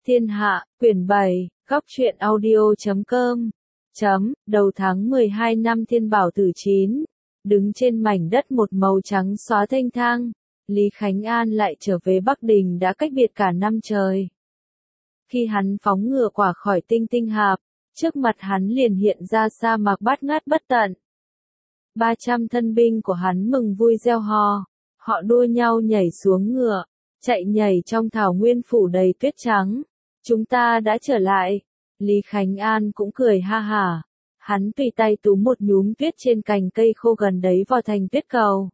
Thiên Hạ, quyển 7, góc truyện audio.com. Đầu tháng 12 năm Thiên Bảo Tử 9, đứng trên mảnh đất một màu trắng xóa thênh thang, Lý Khánh An lại trở về Bắc Đình đã cách biệt cả năm trời. Khi hắn phóng ngựa quả khỏi Tinh Tinh Hạp, trước mặt hắn liền hiện ra sa mạc bát ngát bất tận. 300 thân binh của hắn mừng vui reo hò, họ đua nhau nhảy xuống ngựa, chạy nhảy trong thảo nguyên phủ đầy tuyết trắng. Chúng ta đã trở lại. Lý Khánh An cũng cười ha hả. Hắn tùy tay túm một nhúm tuyết trên cành cây khô gần đấy vào thành tuyết cầu.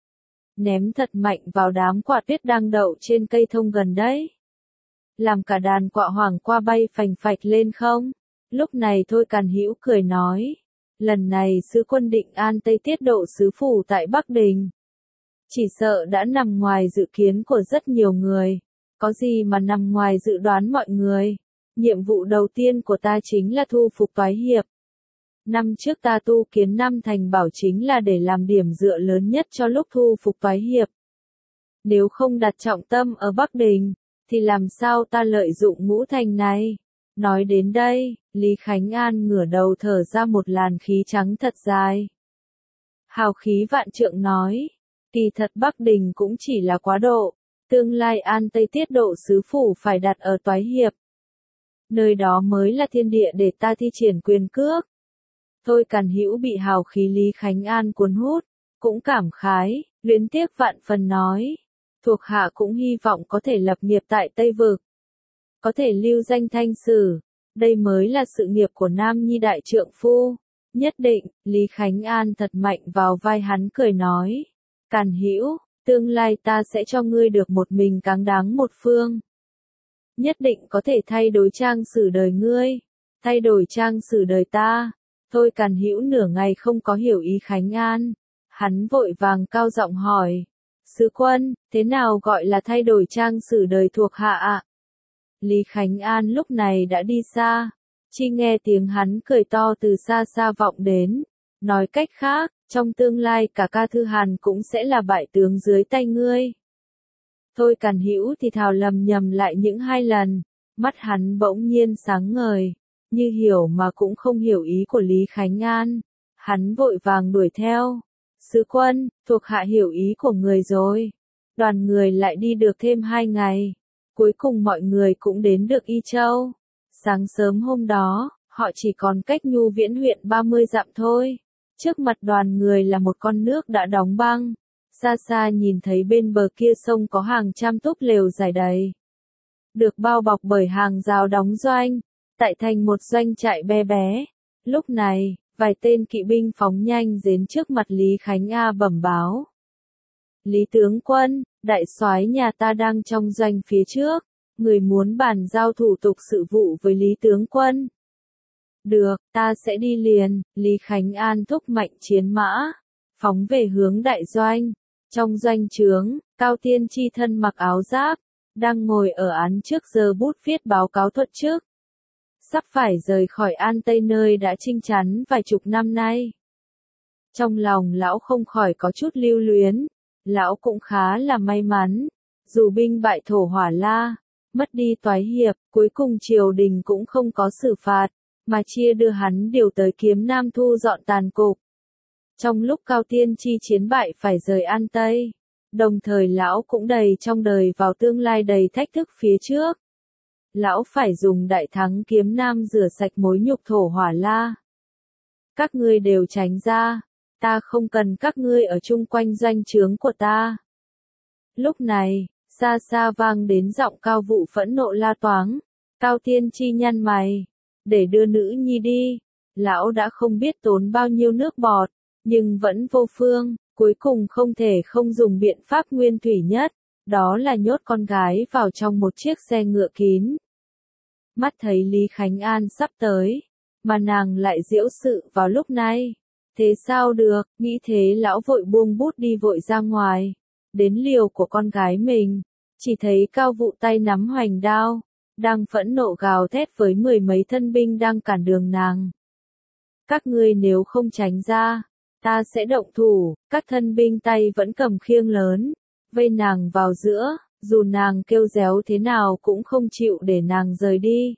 Ném thật mạnh vào đám quạ tuyết đang đậu trên cây thông gần đấy. Làm cả đàn quạ hoàng qua bay phành phạch lên không. Lúc này Thôi Càn Hữu cười nói. Lần này sứ quân định an Tây tiết độ sứ phủ tại Bắc Đình. Chỉ sợ đã nằm ngoài dự kiến của rất nhiều người. Có gì mà nằm ngoài dự đoán mọi người. Nhiệm vụ đầu tiên của ta chính là thu phục Toái Hiệp. Năm trước ta tu kiến năm thành bảo chính là để làm điểm dựa lớn nhất cho lúc thu phục Toái Hiệp. Nếu không đặt trọng tâm ở Bắc Đình, thì làm sao ta lợi dụng ngũ thành này? Nói đến đây, Lý Khánh An ngửa đầu thở ra một làn khí trắng thật dài. Hào khí vạn trượng nói, kỳ thật Bắc Đình cũng chỉ là quá độ, tương lai an Tây tiết độ sứ phủ phải đặt ở Toái Hiệp. Nơi đó mới là thiên địa để ta thi triển quyền cước. Thôi Càn Hữu bị hào khí Lý Khánh An cuốn hút, cũng cảm khái, luyến tiếc vạn phần nói. Thuộc hạ cũng hy vọng có thể lập nghiệp tại Tây Vực. Có thể lưu danh thanh sử, đây mới là sự nghiệp của nam nhi đại trượng phu. Nhất định, Lý Khánh An thật mạnh vào vai hắn cười nói. Càn Hữu, tương lai ta sẽ cho ngươi được một mình cáng đáng một phương. Nhất định có thể thay đổi trang sử đời ngươi, thay đổi trang sử đời ta. Thôi Càn Hữu nửa ngày không có hiểu ý Khánh An. Hắn vội vàng cao giọng hỏi. Sứ quân, thế nào gọi là thay đổi trang sử đời thuộc hạ ạ? Lý Khánh An lúc này đã đi xa. Chỉ nghe tiếng hắn cười to từ xa xa vọng đến. Nói cách khác, trong tương lai cả Ca Thư Hàn cũng sẽ là bại tướng dưới tay ngươi. Thôi Càn Hữu thì thào lầm nhầm lại những hai lần, mắt hắn bỗng nhiên sáng ngời, như hiểu mà cũng không hiểu ý của Lý Khánh An. Hắn vội vàng đuổi theo. Sứ quân, thuộc hạ hiểu ý của người rồi. Đoàn người lại đi được thêm 2 ngày. Cuối cùng mọi người cũng đến được Y Châu. Sáng sớm hôm đó, họ chỉ còn cách Nhu Viễn huyện 30 dặm thôi. Trước mặt đoàn người là một con nước đã đóng băng. Xa xa nhìn thấy bên bờ kia sông có hàng trăm túp lều rải đầy. Được bao bọc bởi hàng rào đóng doanh, tại thành một doanh trại bé bé. Lúc này, vài tên kỵ binh phóng nhanh đến trước mặt Lý Khánh A bẩm báo. Lý tướng quân, đại soái nhà ta đang trong doanh phía trước, người muốn bàn giao thủ tục sự vụ với Lý tướng quân. Được, ta sẽ đi liền. Lý Khánh An thúc mạnh chiến mã, phóng về hướng đại doanh. Trong doanh trướng, Cao Tiên Chi thân mặc áo giáp, đang ngồi ở án trước giơ bút viết báo cáo thuật chức. Sắp phải rời khỏi An Tây nơi đã chinh chắn vài chục năm nay. Trong lòng lão không khỏi có chút lưu luyến, lão cũng khá là may mắn, dù binh bại Thổ Hỏa La, mất đi Toái Hiệp, cuối cùng triều đình cũng không có xử phạt, mà chia đưa hắn điều tới Kiếm Nam thu dọn tàn cục. Trong lúc Cao Tiên Chi chiến bại phải rời An Tây, đồng thời lão cũng đầy trong đời vào tương lai đầy thách thức phía trước. Lão phải dùng đại thắng Kiếm Nam rửa sạch mối nhục Thổ Hỏa La. Các ngươi đều tránh ra, ta không cần các ngươi ở chung quanh doanh trướng của ta. Lúc này, xa xa vang đến giọng Cao Vụ phẫn nộ la toáng. Cao Tiên Chi nhăn mày, để đưa nữ nhi đi. Lão đã không biết tốn bao nhiêu nước bọt, nhưng vẫn vô phương, cuối cùng không thể không dùng biện pháp nguyên thủy nhất, đó là nhốt con gái vào trong một chiếc xe ngựa kín. Mắt thấy Lý Khánh An sắp tới, mà nàng lại giễu sự vào lúc này. Thế sao được, nghĩ thế lão vội buông bút đi vội ra ngoài, đến liều của con gái mình, chỉ thấy Cao Vụ tay nắm hoành đao, đang phẫn nộ gào thét với 10 mấy thân binh đang cản đường nàng. Các ngươi nếu không tránh ra, ta sẽ động thủ. Các thân binh tay vẫn cầm khiêng lớn, vây nàng vào giữa, dù nàng kêu réo thế nào cũng không chịu để nàng rời đi.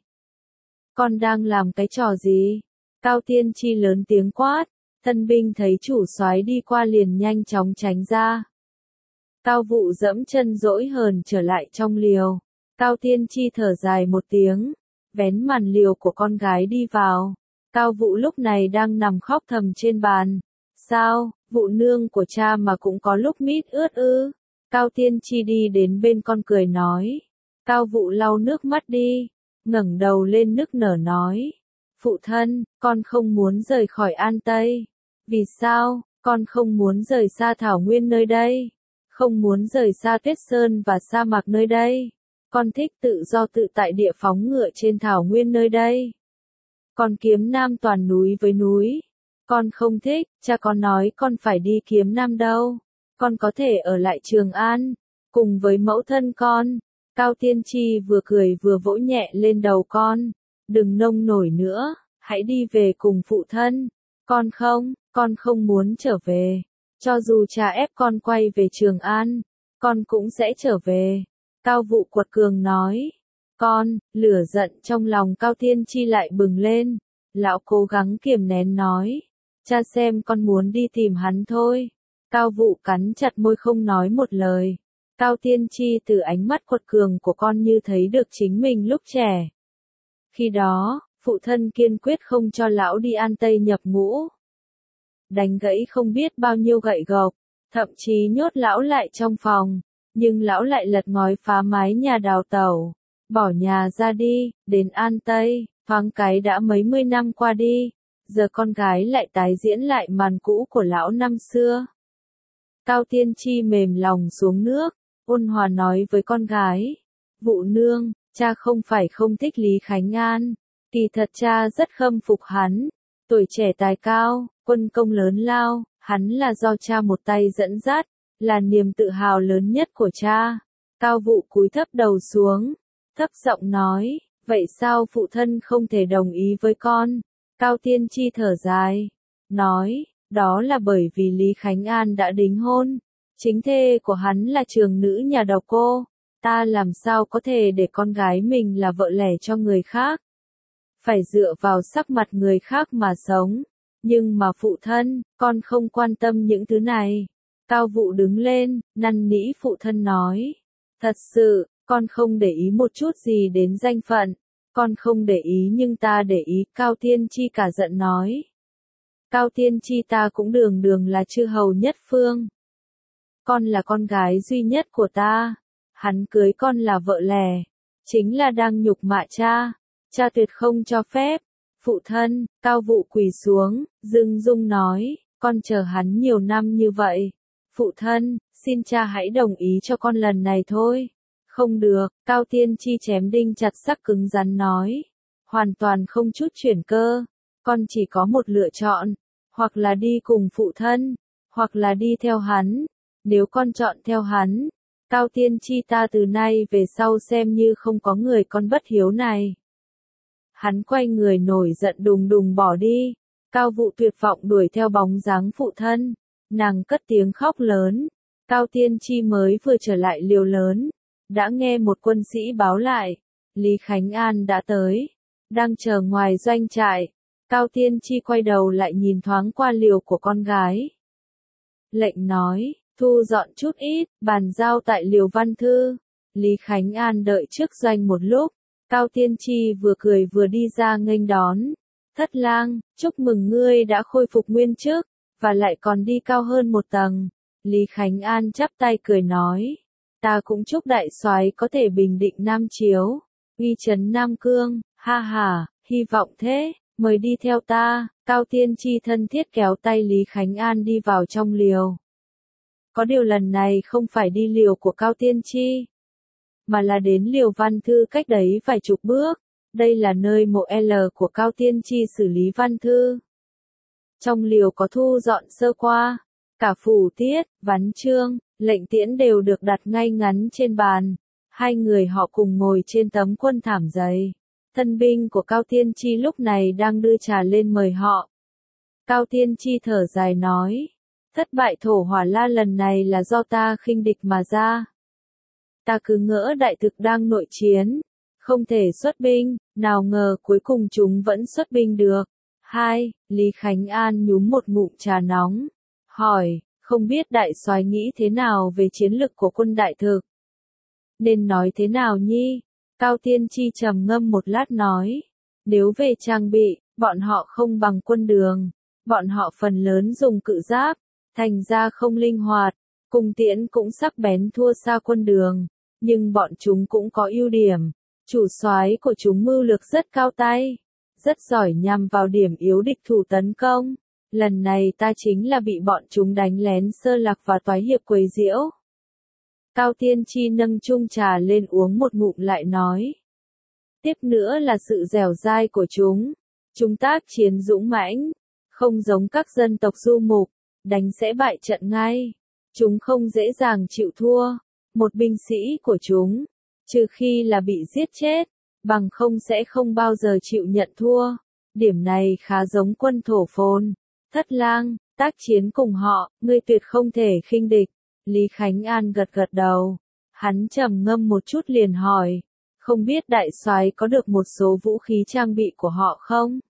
Con đang làm cái trò gì? Cao Tiên Chi lớn tiếng quát, thân binh thấy chủ soái đi qua liền nhanh chóng tránh ra. Cao Vụ dẫm chân dỗi hờn trở lại trong liều. Cao Tiên Chi thở dài một tiếng, vén màn liều của con gái đi vào. Cao Vụ lúc này đang nằm khóc thầm trên bàn. Sao, Vụ nương của cha mà cũng có lúc mít ướt ư? Cao Tiên Chi đi đến bên con cười nói. Cao Vụ lau nước mắt đi, ngẩng đầu lên nức nở nói. Phụ thân, con không muốn rời khỏi An Tây. Vì sao, con không muốn rời xa thảo nguyên nơi đây? Không muốn rời xa tuyết sơn và sa mạc nơi đây. Con thích tự do tự tại địa phóng ngựa trên thảo nguyên nơi đây. Con kiếm nam toàn núi với núi. Con không thích, cha con nói con phải đi kiếm nam đâu. Con có thể ở lại Trường An, cùng với mẫu thân con. Cao Tiên Chi vừa cười vừa vỗ nhẹ lên đầu con. Đừng nông nổi nữa, hãy đi về cùng phụ thân. Con không muốn trở về. Cho dù cha ép con quay về Trường An, con cũng sẽ trở về. Cao Vụ quật cường nói. Lửa giận trong lòng Cao Tiên Chi lại bừng lên. Lão cố gắng kiềm nén nói. Cha xem con muốn đi tìm hắn thôi. Cao Vụ cắn chặt môi không nói một lời. Cao Tiên Chi từ ánh mắt quật cường của con như thấy được chính mình lúc trẻ. Khi đó, phụ thân kiên quyết không cho lão đi An Tây nhập ngũ. Đánh gãy không biết bao nhiêu gậy gộc, thậm chí nhốt lão lại trong phòng, nhưng lão lại lật ngói phá mái nhà đào tẩu, bỏ nhà ra đi, đến An Tây, thoáng cái đã mấy mươi năm qua đi, giờ con gái lại tái diễn lại màn cũ của lão năm xưa. Cao Tiên Chi mềm lòng xuống nước, ôn hòa nói với con gái, Vụ nương, cha không phải không thích Lý Khánh An, kỳ thật cha rất khâm phục hắn, tuổi trẻ tài cao, quân công lớn lao, hắn là do cha một tay dẫn dắt, là niềm tự hào lớn nhất của cha. Cao Vụ cúi thấp đầu xuống, thấp giọng nói, vậy sao phụ thân không thể đồng ý với con? Cao Tiên Chi thở dài, nói, đó là bởi vì Lý Khánh An đã đính hôn, chính thê của hắn là trường nữ nhà độc cô, ta làm sao có thể để con gái mình là vợ lẽ cho người khác? Phải dựa vào sắc mặt người khác mà sống. Nhưng mà phụ thân, con không quan tâm những thứ này. Cao Vụ đứng lên, năn nỉ phụ thân nói. Thật sự, con không để ý một chút gì đến danh phận. Con không để ý nhưng ta để ý, Cao Tiên Chi cả giận nói. Cao Tiên Chi ta cũng đường đường là chư hầu nhất phương. Con là con gái duy nhất của ta. Hắn cưới con là vợ lẽ. Chính là đang nhục mạ cha. Cha tuyệt không cho phép. Phụ thân, Cao Vụ quỳ xuống, dưng dung nói, con chờ hắn nhiều năm như vậy. Phụ thân, xin cha hãy đồng ý cho con lần này thôi. Không được, Cao Tiên Chi chém đinh chặt sắt cứng rắn nói. Hoàn toàn không chút chuyển cơ. Con chỉ có một lựa chọn. Hoặc là đi cùng phụ thân, hoặc là đi theo hắn. Nếu con chọn theo hắn, Cao Tiên Chi ta từ nay về sau xem như không có người con bất hiếu này. Hắn quay người nổi giận đùng đùng bỏ đi. Cao Vụ tuyệt vọng đuổi theo bóng dáng phụ thân. Nàng cất tiếng khóc lớn. Cao Tiên Chi mới vừa trở lại liều lớn. Đã nghe một quân sĩ báo lại. Lý Khánh An đã tới. Đang chờ ngoài doanh trại. Cao Tiên Chi quay đầu lại nhìn thoáng qua liều của con gái. Lệnh nói, thu dọn chút ít, bàn giao tại liều Văn Thư. Lý Khánh An đợi trước doanh một lúc. Cao Tiên Chi vừa cười vừa đi ra nghênh đón. Thất lang, chúc mừng ngươi đã khôi phục nguyên chức, và lại còn đi cao hơn một tầng. Lý Khánh An chắp tay cười nói. Ta cũng chúc đại soái có thể bình định Nam Chiếu, uy trấn Nam Cương, ha ha, hy vọng thế, mời đi theo ta. Cao Tiên Chi thân thiết kéo tay Lý Khánh An đi vào trong liều. Có điều lần này không phải đi liều của Cao Tiên Chi, mà là đến liều Văn Thư cách đấy vài chục bước. Đây là nơi mộ L của Cao Tiên Chi xử lý Văn Thư. Trong liều có thu dọn sơ qua, cả phủ tiết, ván chương, lệnh tiễn đều được đặt ngay ngắn trên bàn. Hai người họ cùng ngồi trên tấm quân thảm dày. Thân binh của Cao Tiên Chi lúc này đang đưa trà lên mời họ. Cao Tiên Chi thở dài nói, thất bại thổ hỏa la lần này là do ta khinh địch mà ra. Ta cứ ngỡ đại thực đang nội chiến, không thể xuất binh, nào ngờ cuối cùng chúng vẫn xuất binh được. 2. Lý Khánh An nhúng một ngụm trà nóng, hỏi, không biết đại soái nghĩ thế nào về chiến lực của quân đại thực? Nên nói thế nào nhi? Cao Tiên Chi trầm ngâm một lát nói, nếu về trang bị, bọn họ không bằng quân Đường, bọn họ phần lớn dùng cự giáp, thành ra không linh hoạt, cung tiễn cũng sắc bén thua xa quân Đường, nhưng bọn chúng cũng có ưu điểm, chủ soái của chúng mưu lược rất cao tay, rất giỏi nhằm vào điểm yếu địch thủ tấn công. Lần này ta chính là bị bọn chúng đánh lén sơ lạc và toái hiệp quấy nhiễu. Cao Tiên Chi nâng chung trà lên uống một ngụm lại nói. Tiếp nữa là sự dẻo dai của chúng. Chúng tác chiến dũng mãnh, không giống các dân tộc du mục, đánh sẽ bại trận ngay. Chúng không dễ dàng chịu thua. Một binh sĩ của chúng, trừ khi là bị giết chết, bằng không sẽ không bao giờ chịu nhận thua. Điểm này khá giống quân Thổ Phồn, Thất Lang, tác chiến cùng họ, ngươi tuyệt không thể khinh địch. Lý Khánh An gật gật đầu, hắn trầm ngâm một chút liền hỏi, không biết đại soái có được một số vũ khí trang bị của họ không?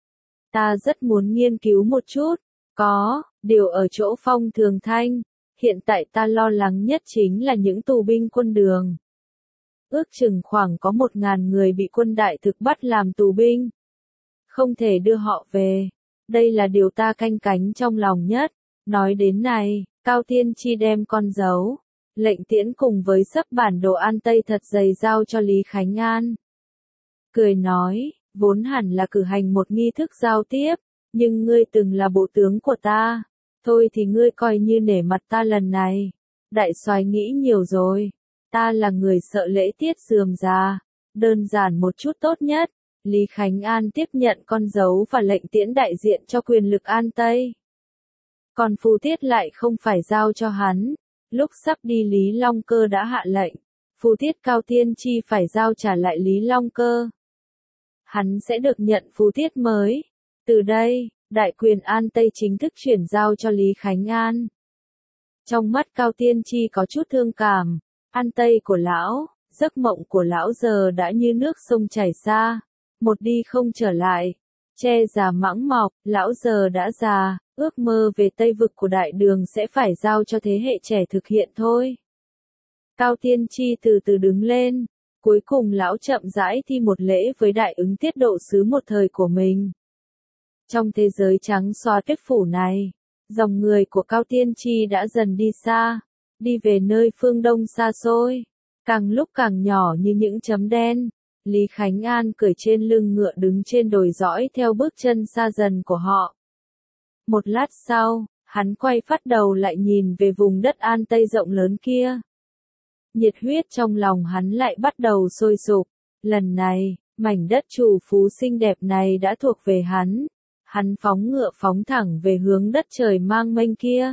Ta rất muốn nghiên cứu một chút, có, điều ở chỗ Phong Thường Thanh, hiện tại ta lo lắng nhất chính là những tù binh quân Đường. Ước chừng khoảng có 1.000 người bị quân đại thực bắt làm tù binh. Không thể đưa họ về, đây là điều ta canh cánh trong lòng nhất. Nói đến này, Cao Tiên Chi đem con dấu, lệnh tiễn cùng với sấp bản đồ An Tây thật dày giao cho Lý Khánh An. Cười nói, vốn hẳn là cử hành một nghi thức giao tiếp, nhưng ngươi từng là bộ tướng của ta, thôi thì ngươi coi như nể mặt ta lần này. Đại soái nghĩ nhiều rồi, ta là người sợ lễ tiết rườm rà, đơn giản một chút tốt nhất. Lý Khánh An tiếp nhận con dấu và lệnh tiễn đại diện cho quyền lực An Tây. Còn Phù Tiết lại không phải giao cho hắn, lúc sắp đi Lý Long Cơ đã hạ lệnh, Phù Tiết Cao Tiên Chi phải giao trả lại Lý Long Cơ. Hắn sẽ được nhận Phù Tiết mới. Từ đây, đại quyền An Tây chính thức chuyển giao cho Lý Khánh An. Trong mắt Cao Tiên Chi có chút thương cảm, An Tây của lão, giấc mộng của lão giờ đã như nước sông chảy xa, một đi không trở lại. Che già mãng mọc, lão giờ đã già, ước mơ về Tây vực của đại đường sẽ phải giao cho thế hệ trẻ thực hiện thôi. Cao Tiên Chi từ từ đứng lên, cuối cùng lão chậm rãi thi một lễ với đại ứng tiết độ sứ một thời của mình. Trong thế giới trắng xóa tuyết phủ này, dòng người của Cao Tiên Chi đã dần đi xa, đi về nơi phương đông xa xôi, càng lúc càng nhỏ như những chấm đen. Lý Khánh An cởi trên lưng ngựa đứng trên đồi dõi theo bước chân xa dần của họ. Một lát sau, hắn quay phát đầu lại nhìn về vùng đất An Tây rộng lớn kia. Nhiệt huyết trong lòng hắn lại bắt đầu sôi sục. Lần này, mảnh đất chủ phú xinh đẹp này đã thuộc về hắn. Hắn phóng ngựa phóng thẳng về hướng đất trời mang mênh kia.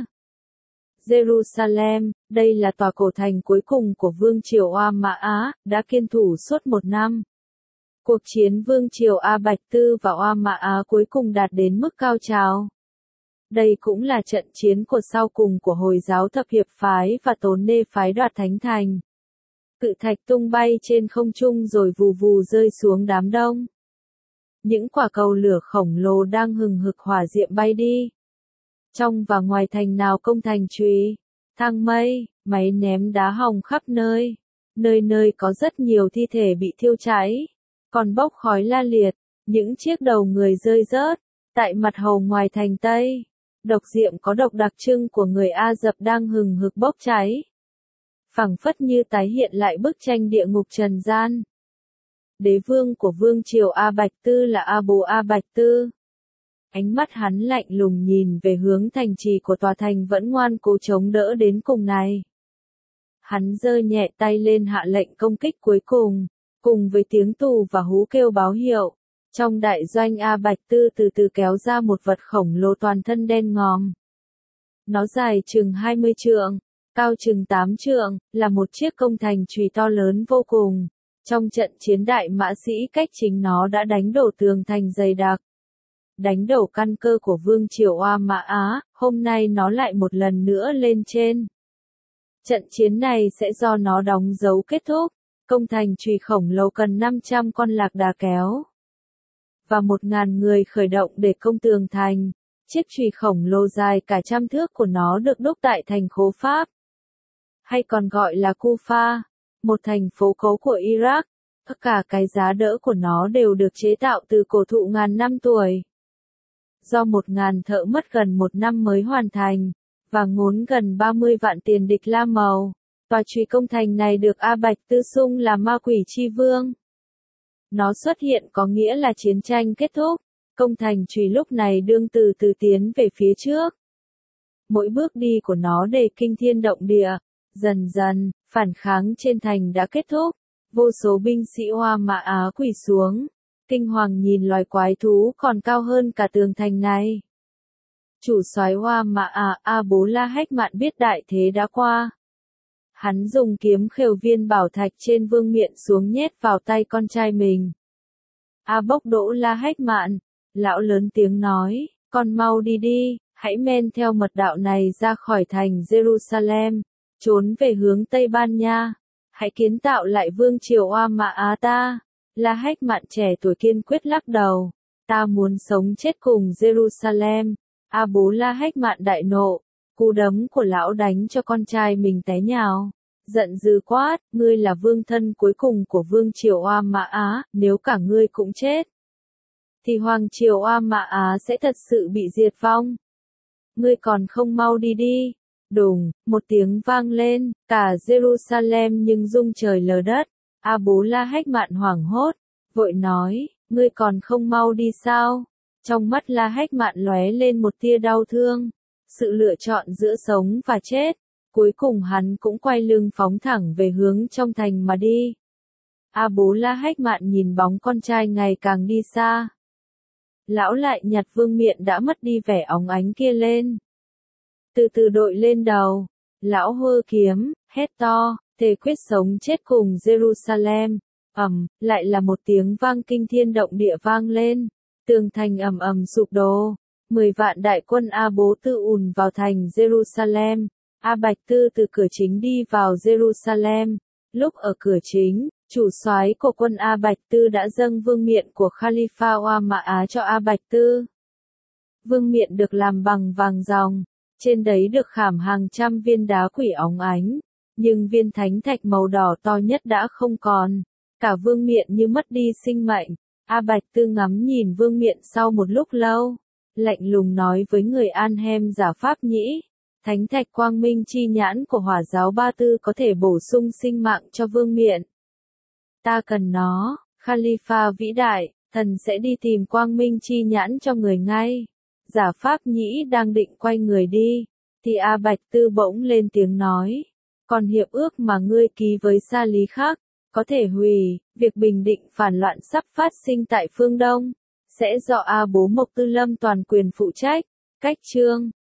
Jerusalem, đây là tòa cổ thành cuối cùng của Vương triều A Mã Á, đã kiên thủ suốt 1 năm. Cuộc chiến Vương triều A Bạch Tư và A Mã Á cuối cùng đạt đến mức cao trào. Đây cũng là trận chiến của sau cùng của Hồi giáo Thập Hiệp phái và Tốn Nê phái đoạt thánh thành. Cự thạch tung bay trên không trung rồi vù vù rơi xuống đám đông. Những quả cầu lửa khổng lồ đang hừng hực hỏa diệm bay đi. Trong và ngoài thành nào công thành trùy, thang mây, máy ném đá hòng khắp nơi. Nơi nơi có rất nhiều thi thể bị thiêu cháy, còn bốc khói la liệt, những chiếc đầu người rơi rớt. Tại mặt hầu ngoài thành Tây, độc diệm có độc đặc trưng của người A Dập đang hừng hực bốc cháy. Phảng phất như tái hiện lại bức tranh địa ngục trần gian. Đế vương của Vương triều A Bạch Tư là Abu A Bạch Tư. Ánh mắt hắn lạnh lùng nhìn về hướng thành trì của tòa thành vẫn ngoan cố chống đỡ đến cùng này. Hắn giơ nhẹ tay lên hạ lệnh công kích cuối cùng, cùng với tiếng tù và hú kêu báo hiệu. Trong đại doanh A Bạch Tư từ từ kéo ra một vật khổng lồ toàn thân đen ngòm. Nó dài chừng 20 trượng, cao chừng 8 trượng, là một chiếc công thành chùy to lớn vô cùng. Trong trận chiến đại mã sĩ cách chính nó đã đánh đổ tường thành dày đặc. Đánh đổ căn cơ của Vương triều A Mã Á, hôm nay nó lại một lần nữa lên trên. Trận chiến này sẽ do nó đóng dấu kết thúc. Công thành chùy khổng lồ cần 500 con lạc đà kéo và 1.000 người khởi động để công tường thành. Chiếc chùy khổng lồ dài cả trăm thước của nó được đúc tại thành Khố Pháp, hay còn gọi là Kufa, một thành phố cấu của Iraq. Tất cả cái giá đỡ của nó đều được chế tạo từ cổ thụ ngàn năm tuổi. Do 1.000 thợ mất gần 1 năm mới hoàn thành, và ngốn gần 30 vạn tiền địch La Màu. Tòa chùy công thành này được A Bạch Tư xung là ma quỷ chi vương. Nó xuất hiện có nghĩa là chiến tranh kết thúc. Công thành chùy lúc này đương từ từ tiến về phía trước. Mỗi bước đi của nó đều kinh thiên động địa. Dần dần, phản kháng trên thành đã kết thúc. Vô số binh sĩ Hoa Mã Á quỳ xuống, kinh hoàng nhìn loài quái thú còn cao hơn cả tường thành này. Chủ soái Hoa Mã Á Abu La-Hách Mạn biết đại thế đã qua. Hắn dùng kiếm khều viên bảo thạch trên vương miện xuống nhét vào tay con trai mình. Bốc đỗ La-Hách Mạn, lão lớn tiếng nói, con mau đi đi, hãy men theo mật đạo này ra khỏi thành Jerusalem, trốn về hướng Tây Ban Nha. Hãy kiến tạo lại vương triều Hoa Mã Á ta. La-Hách Mạn trẻ tuổi kiên quyết lắc đầu. Ta muốn sống chết cùng Jerusalem. Abu La-Hách Mạn đại nộ. Cú đấm của lão đánh cho con trai mình té nhào. Giận dữ quát, ngươi là vương thân cuối cùng của vương triều Hoa Mã Á, nếu cả ngươi cũng chết, thì hoàng triều Hoa Mã Á sẽ thật sự bị diệt vong. Ngươi còn không mau đi đi. Đùng, một tiếng vang lên, cả Jerusalem nhưng rung trời lở đất. Abu La-Hách Mạn hoảng hốt, vội nói, ngươi còn không mau đi sao? Trong mắt La-Hách Mạn lóe lên một tia đau thương, sự lựa chọn giữa sống và chết. Cuối cùng hắn cũng quay lưng phóng thẳng về hướng trong thành mà đi. Abu La-Hách Mạn nhìn bóng con trai ngày càng đi xa. Lão lại nhặt vương miện đã mất đi vẻ óng ánh kia lên. Từ từ đội lên đầu, lão hơ kiếm, hét to, thề quyết sống chết cùng Jerusalem. Lại là một tiếng vang kinh thiên động địa vang lên, tường thành ầm ầm sụp đổ, 10 vạn đại quân A Bố Tư ùn vào thành Jerusalem. A Bạch Tư từ cửa chính đi vào Jerusalem. Lúc ở cửa chính, chủ soái của quân A Bạch Tư đã dâng vương miện của Khalifa Hoa Mã Á cho A Bạch Tư. Vương miện được làm bằng vàng ròng. Trên đấy được khảm hàng trăm viên đá quỷ óng ánh, nhưng viên thánh thạch màu đỏ to nhất đã không còn. Cả vương miện như mất đi sinh mệnh. A Bạch Tư ngắm nhìn vương miện sau một lúc lâu, lạnh lùng nói với người An Hem giả Pháp Nhĩ, thánh thạch quang minh chi nhãn của Hỏa giáo Ba Tư có thể bổ sung sinh mạng cho vương miện. Ta cần nó, Khalifa vĩ đại, thần sẽ đi tìm quang minh chi nhãn cho người ngay. Giả Pháp Nhĩ đang định quay người đi, thì A Bạch Tư bỗng lên tiếng nói, còn hiệp ước mà ngươi ký với Sa Lý khác, có thể hủy. Việc bình định phản loạn sắp phát sinh tại phương Đông, sẽ do A Bố Mộc Tư Lâm toàn quyền phụ trách. Cách chương